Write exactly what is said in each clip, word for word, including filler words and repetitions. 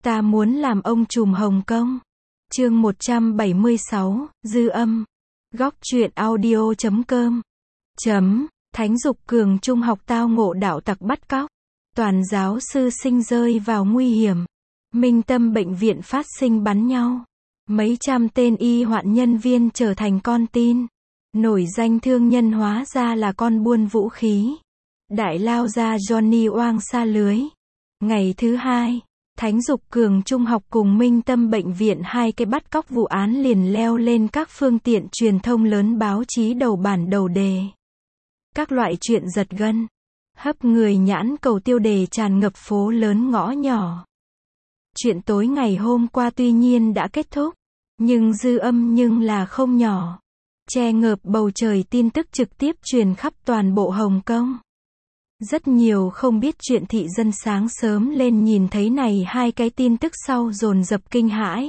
Ta muốn làm ông trùm Hồng Kông. Chương một trăm bảy mươi sáu, Dư âm. Góc truyện audio chấm com. Chấm. Thánh Dục Cường trung học tao ngộ đạo tặc bắt cóc. Toàn giáo sư sinh rơi vào nguy hiểm. Minh Tâm bệnh viện phát sinh bắn nhau. Mấy trăm tên y hoạn nhân viên trở thành con tin. Nổi danh thương nhân hóa ra là con buôn vũ khí. Đại lao gia Johnny oang xa lưới. Ngày thứ hai, Thánh Dục Cường trung học cùng Minh Tâm bệnh viện hai cái bắt cóc vụ án liền leo lên các phương tiện truyền thông lớn báo chí đầu bản đầu đề. Các loại chuyện giật gân, hấp người nhãn cầu tiêu đề tràn ngập phố lớn ngõ nhỏ. Chuyện tối ngày hôm qua tuy nhiên đã kết thúc, nhưng dư âm nhưng là không nhỏ. Che ngợp bầu trời tin tức trực tiếp truyền khắp toàn bộ Hồng Kông. Rất nhiều không biết chuyện thị dân sáng sớm lên nhìn thấy này hai cái tin tức sau dồn dập kinh hãi.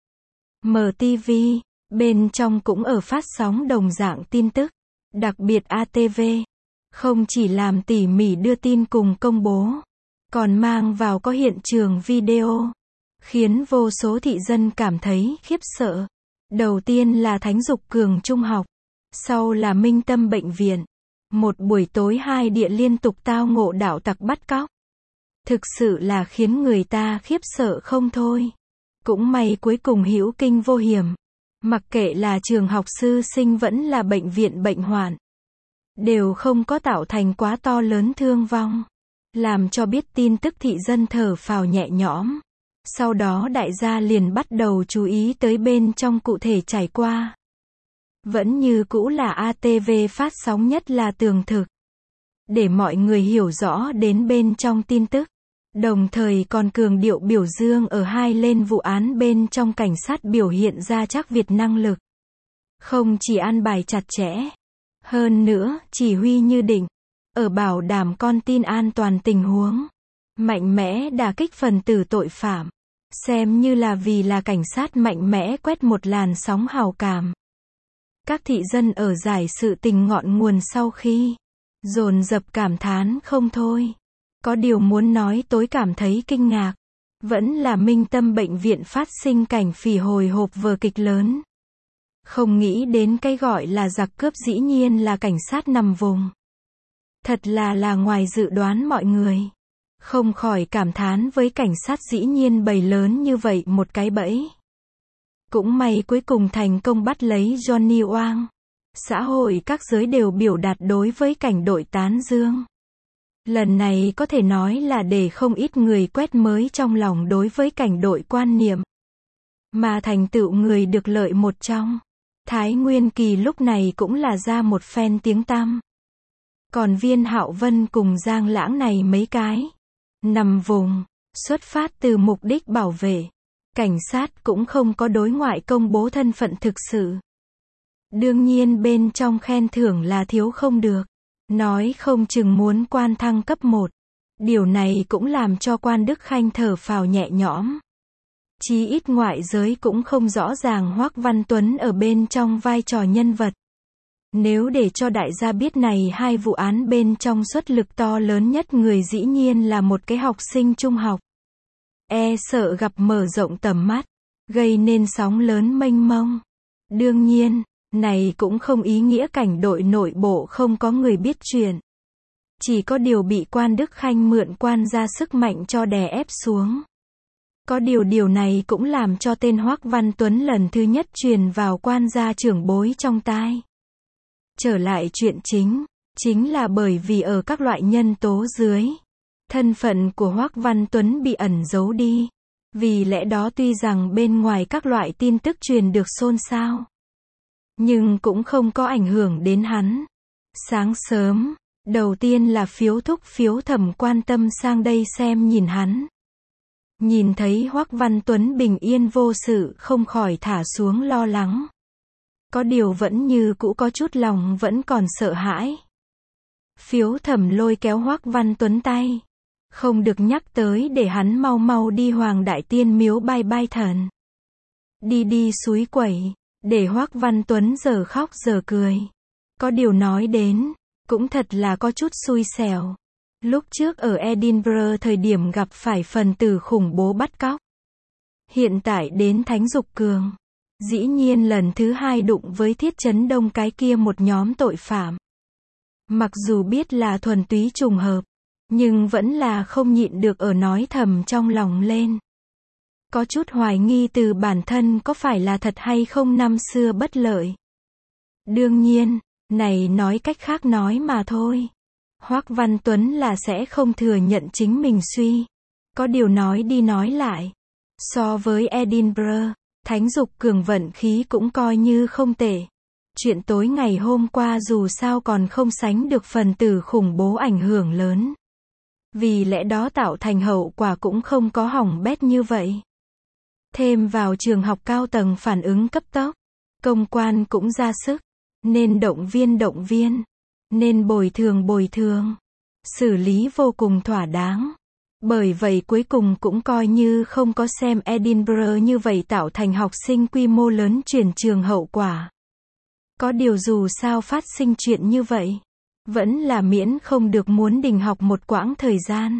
em tê vê, bên trong cũng ở phát sóng đồng dạng tin tức. Đặc biệt a tê vê, không chỉ làm tỉ mỉ đưa tin cùng công bố, còn mang vào có hiện trường video, khiến vô số thị dân cảm thấy khiếp sợ. Đầu tiên là Thánh Dục Cường trung học, sau là Minh Tâm bệnh viện. Một buổi tối hai địa liên tục tao ngộ đạo tặc bắt cóc. Thực sự là khiến người ta khiếp sợ không thôi. Cũng may cuối cùng hữu kinh vô hiểm. Mặc kệ là trường học sư sinh vẫn là bệnh viện bệnh hoạn, đều không có tạo thành quá to lớn thương vong. Làm cho biết tin tức thị dân thở phào nhẹ nhõm. Sau đó đại gia liền bắt đầu chú ý tới bên trong cụ thể trải qua. Vẫn như cũ là a tê vê phát sóng nhất là tường thực. Để mọi người hiểu rõ đến bên trong tin tức. Đồng thời còn cường điệu biểu dương ở hai lên vụ án bên trong cảnh sát biểu hiện ra chắc Việt năng lực. Không chỉ an bài chặt chẽ. Hơn nữa, chỉ huy như định. Ở bảo đảm con tin an toàn tình huống. Mạnh mẽ đả kích phần tử tội phạm. Xem như là vì là cảnh sát mạnh mẽ quét một làn sóng hào cảm. Các thị dân ở giải sự tình ngọn nguồn sau khi dồn dập cảm thán không thôi. Có điều muốn nói tối cảm thấy kinh ngạc, vẫn là Minh Tâm bệnh viện phát sinh cảnh phỉ hồi hộp vở kịch lớn. Không nghĩ đến cái gọi là giặc cướp dĩ nhiên là cảnh sát nằm vùng. Thật là là ngoài dự đoán mọi người. Không khỏi cảm thán với cảnh sát dĩ nhiên bày lớn như vậy một cái bẫy. Cũng may cuối cùng thành công bắt lấy Johnny oang. Xã hội các giới đều biểu đạt đối với cảnh đội tán dương. Lần này có thể nói là để không ít người quét mới trong lòng đối với cảnh đội quan niệm. Mà thành tựu người được lợi một trong. Thái Nguyên Kỳ lúc này cũng là ra một phen tiếng tăm. Còn Viên Hạo Vân cùng Giang Lãng này mấy cái. Nằm vùng, xuất phát từ mục đích bảo vệ. Cảnh sát cũng không có đối ngoại công bố thân phận thực sự. Đương nhiên bên trong khen thưởng là thiếu không được. Nói không chừng muốn quan thăng cấp một. Điều này cũng làm cho quan Đức Khanh thở phào nhẹ nhõm. Chí ít ngoại giới cũng không rõ ràng Hoắc Văn Tuấn ở bên trong vai trò nhân vật. Nếu để cho đại gia biết này hai vụ án bên trong xuất lực to lớn nhất người dĩ nhiên là một cái học sinh trung học. E sợ gặp mở rộng tầm mắt, gây nên sóng lớn mênh mông. Đương nhiên, này cũng không ý nghĩa cảnh đội nội bộ không có người biết chuyện. Chỉ có điều bị quan Đức Khanh mượn quan ra sức mạnh cho đè ép xuống. Có điều điều này cũng làm cho tên Hoắc Văn Tuấn lần thứ nhất truyền vào quan gia trưởng bối trong tai. Trở lại chuyện chính, chính là bởi vì ở các loại nhân tố dưới. Thân phận của Hoắc Văn Tuấn bị ẩn giấu đi. Vì lẽ đó tuy rằng bên ngoài các loại tin tức truyền được xôn xao, nhưng cũng không có ảnh hưởng đến hắn. Sáng sớm, đầu tiên là phiếu thúc phiếu thẩm quan tâm sang đây xem nhìn hắn. Nhìn thấy Hoắc Văn Tuấn bình yên vô sự không khỏi thả xuống lo lắng. Có điều vẫn như cũ có chút lòng vẫn còn sợ hãi. Phiếu thẩm lôi kéo Hoắc Văn Tuấn tay. Không được nhắc tới để hắn mau mau đi Hoàng Đại Tiên miếu bai bai thần. Đi đi suối quẩy, để Hoắc Văn Tuấn giờ khóc giờ cười. Có điều nói đến, cũng thật là có chút xui xẻo. Lúc trước ở Edinburgh thời điểm gặp phải phần tử khủng bố bắt cóc. Hiện tại đến Thánh Dục Cường. Dĩ nhiên lần thứ hai đụng với Thiết Chấn Đông cái kia một nhóm tội phạm. Mặc dù biết là thuần túy trùng hợp, nhưng vẫn là không nhịn được ở nói thầm trong lòng lên. Có chút hoài nghi từ bản thân có phải là thật hay không năm xưa bất lợi. Đương nhiên, này nói cách khác nói mà thôi. Hoắc Văn Tuấn là sẽ không thừa nhận chính mình suy. Có điều nói đi nói lại. So với Edinburgh, Thánh Dục Cường vận khí cũng coi như không tệ. Chuyện tối ngày hôm qua dù sao còn không sánh được phần tử khủng bố ảnh hưởng lớn. Vì lẽ đó tạo thành hậu quả cũng không có hỏng bét như vậy. Thêm vào trường học cao tầng phản ứng cấp tốc. Công quan cũng ra sức. Nên động viên động viên. Nên bồi thường bồi thường. Xử lý vô cùng thỏa đáng. Bởi vậy cuối cùng cũng coi như không có xem Edinburgh như vậy tạo thành học sinh quy mô lớn chuyển trường hậu quả. Có điều dù sao phát sinh chuyện như vậy, vẫn là miễn không được muốn đình học một quãng thời gian.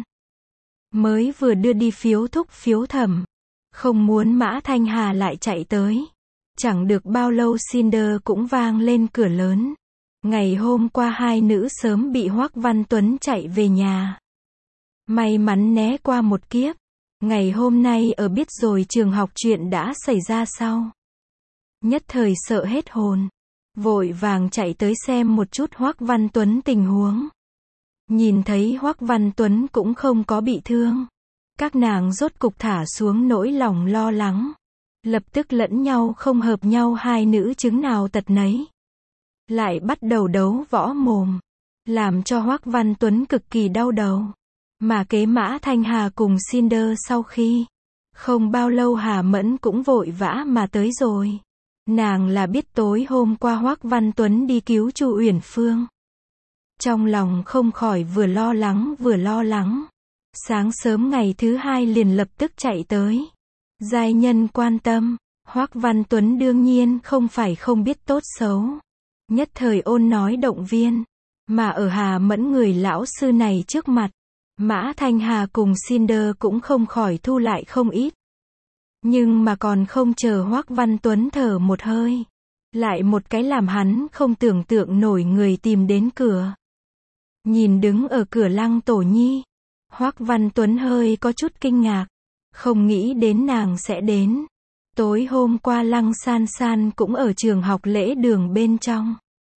Mới vừa đưa đi phiếu thúc phiếu thẩm, không muốn Mã Thanh Hà lại chạy tới. Chẳng được bao lâu Cinder cũng vang lên cửa lớn. Ngày hôm qua hai nữ sớm bị Hoắc Văn Tuấn chạy về nhà. May mắn né qua một kiếp. Ngày hôm nay ở biết rồi trường học chuyện đã xảy ra sau. Nhất thời sợ hết hồn. Vội vàng chạy tới xem một chút Hoắc Văn Tuấn tình huống. Nhìn thấy Hoắc Văn Tuấn cũng không có bị thương. Các nàng rốt cục thả xuống nỗi lòng lo lắng. Lập tức lẫn nhau không hợp nhau hai nữ chứng nào tật nấy. Lại bắt đầu đấu võ mồm. Làm cho Hoắc Văn Tuấn cực kỳ đau đầu. Mà kế Mã Thanh Hà cùng Cinder sau khi. Không bao lâu Hà Mẫn cũng vội vã mà tới rồi. Nàng là biết tối hôm qua Hoắc Văn Tuấn đi cứu Chu Uyển Phương. Trong lòng không khỏi vừa lo lắng vừa lo lắng. Sáng sớm ngày thứ hai liền lập tức chạy tới. Giai nhân quan tâm, Hoắc Văn Tuấn đương nhiên không phải không biết tốt xấu. Nhất thời ôn nói động viên. Mà ở Hà Mẫn người lão sư này trước mặt, Mã Thanh Hà cùng Cinder cũng không khỏi thu lại không ít. Nhưng mà còn không chờ Hoắc Văn Tuấn thở một hơi. Lại một cái làm hắn không tưởng tượng nổi người tìm đến cửa. Nhìn đứng ở cửa Lăng Tổ Nhi. Hoắc Văn Tuấn hơi có chút kinh ngạc. Không nghĩ đến nàng sẽ đến. Tối hôm qua Lăng San San cũng ở trường học lễ đường bên trong.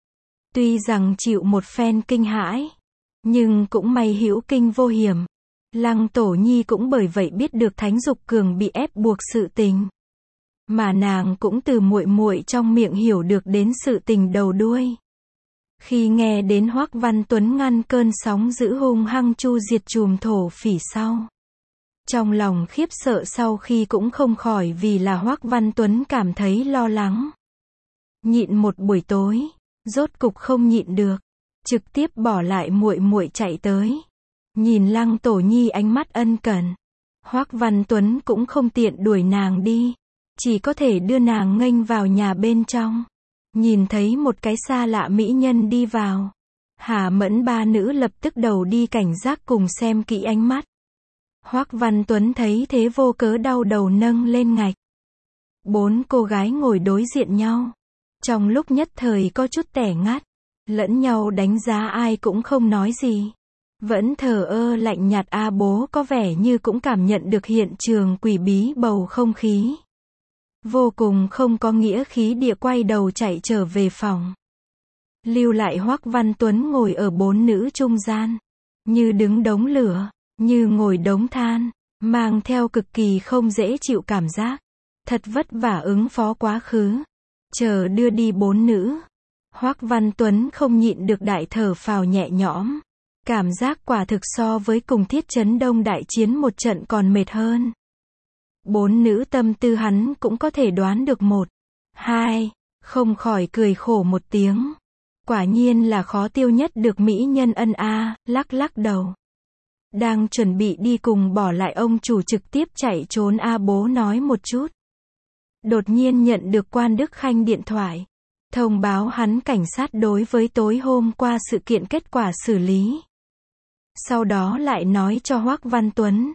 Tuy rằng chịu một phen kinh hãi. Nhưng cũng may hữu kinh vô hiểm. Lăng Tổ Nhi cũng bởi vậy biết được Thánh Dục Cường bị ép buộc sự tình. Mà nàng cũng từ muội muội trong miệng hiểu được đến sự tình đầu đuôi. Khi nghe đến Hoắc Văn Tuấn ngăn cơn sóng dữ hung hăng chu diệt chùm thổ phỉ sau. Trong lòng khiếp sợ sau khi cũng không khỏi vì là Hoắc Văn Tuấn cảm thấy lo lắng. Nhịn một buổi tối, rốt cục không nhịn được, trực tiếp bỏ lại muội muội chạy tới. Nhìn Lăng Tổ Nhi ánh mắt ân cần. Hoắc Văn Tuấn cũng không tiện đuổi nàng đi. Chỉ có thể đưa nàng nghênh vào nhà bên trong. Nhìn thấy một cái xa lạ mỹ nhân đi vào. Hà Mẫn ba nữ lập tức đầu đi cảnh giác cùng xem kỹ ánh mắt. Hoắc Văn Tuấn thấy thế vô cớ đau đầu nâng lên ngạch. Bốn cô gái ngồi đối diện nhau. Trong lúc nhất thời có chút tẻ ngắt. Lẫn nhau đánh giá ai cũng không nói gì. Vẫn thờ ơ lạnh nhạt A Bố có vẻ như cũng cảm nhận được hiện trường quỷ bí bầu không khí. Vô cùng không có nghĩa khí địa quay đầu chạy trở về phòng. Lưu lại Hoắc Văn Tuấn ngồi ở bốn nữ trung gian. Như đứng đống lửa, như ngồi đống than, mang theo cực kỳ không dễ chịu cảm giác. Thật vất vả ứng phó quá khứ. Chờ đưa đi bốn nữ. Hoắc Văn Tuấn không nhịn được đại thở phào nhẹ nhõm. Cảm giác quả thực so với cùng Thiết Chấn Đông đại chiến một trận còn mệt hơn. Bốn nữ tâm tư hắn cũng có thể đoán được một, hai, không khỏi cười khổ một tiếng. Quả nhiên là khó tiêu nhất được mỹ nhân ân a, lắc lắc đầu. Đang chuẩn bị đi cùng bỏ lại ông chủ trực tiếp chạy trốn A Bố nói một chút. Đột nhiên nhận được Quan Đức Khanh điện thoại. Thông báo hắn cảnh sát đối với tối hôm qua sự kiện kết quả xử lý. Sau đó lại nói cho Hoắc Văn Tuấn.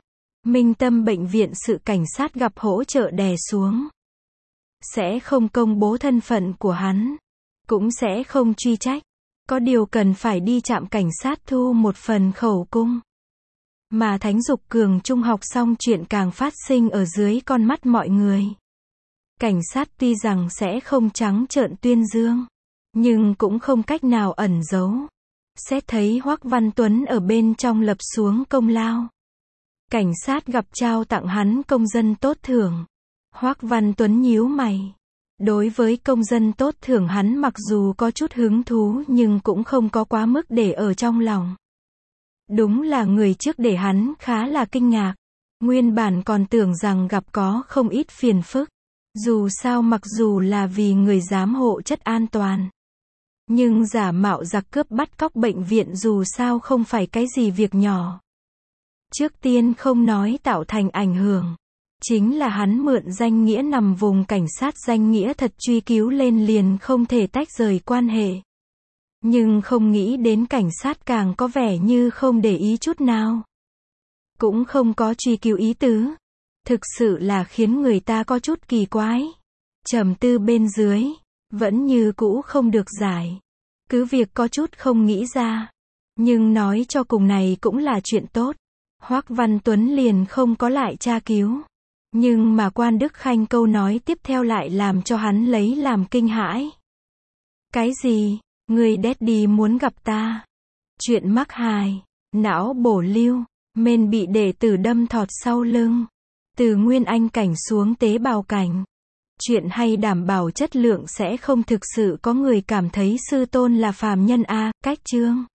Minh Tâm bệnh viện sự cảnh sát gặp hỗ trợ đè xuống. Sẽ không công bố thân phận của hắn. Cũng sẽ không truy trách. Có điều cần phải đi trạm cảnh sát thu một phần khẩu cung. Mà Thánh Dục Cường Trung học xong chuyện càng phát sinh ở dưới con mắt mọi người. Cảnh sát tuy rằng sẽ không trắng trợn tuyên dương, nhưng cũng không cách nào ẩn giấu. Xét thấy Hoắc Văn Tuấn ở bên trong lập xuống công lao. Cảnh sát gặp trao tặng hắn công dân tốt thưởng. Hoắc Văn Tuấn nhíu mày. Đối với công dân tốt thưởng hắn mặc dù có chút hứng thú nhưng cũng không có quá mức để ở trong lòng. Đúng là người trước để hắn khá là kinh ngạc. Nguyên bản còn tưởng rằng gặp có không ít phiền phức. Dù sao mặc dù là vì người giám hộ chất an toàn. Nhưng giả mạo giặc cướp bắt cóc bệnh viện dù sao không phải cái gì việc nhỏ. Trước tiên không nói tạo thành ảnh hưởng. Chính là hắn mượn danh nghĩa nằm vùng cảnh sát danh nghĩa thật truy cứu lên liền không thể tách rời quan hệ. Nhưng không nghĩ đến cảnh sát càng có vẻ như không để ý chút nào. Cũng không có truy cứu ý tứ. Thực sự là khiến người ta có chút kỳ quái. Trầm tư bên dưới, vẫn như cũ không được giải. Cứ việc có chút không nghĩ ra. Nhưng nói cho cùng này cũng là chuyện tốt. Hoắc Văn Tuấn liền không có lại tra cứu. Nhưng mà Quan Đức Khanh câu nói tiếp theo lại làm cho hắn lấy làm kinh hãi. Cái gì? Người daddy muốn gặp ta? Chuyện mắc hài, não bổ lưu, men bị đệ tử đâm thọt sau lưng. Từ nguyên anh cảnh xuống tế bào cảnh. Chuyện hay đảm bảo chất lượng sẽ không thực sự có người cảm thấy sư tôn là phàm nhân a. Cách chương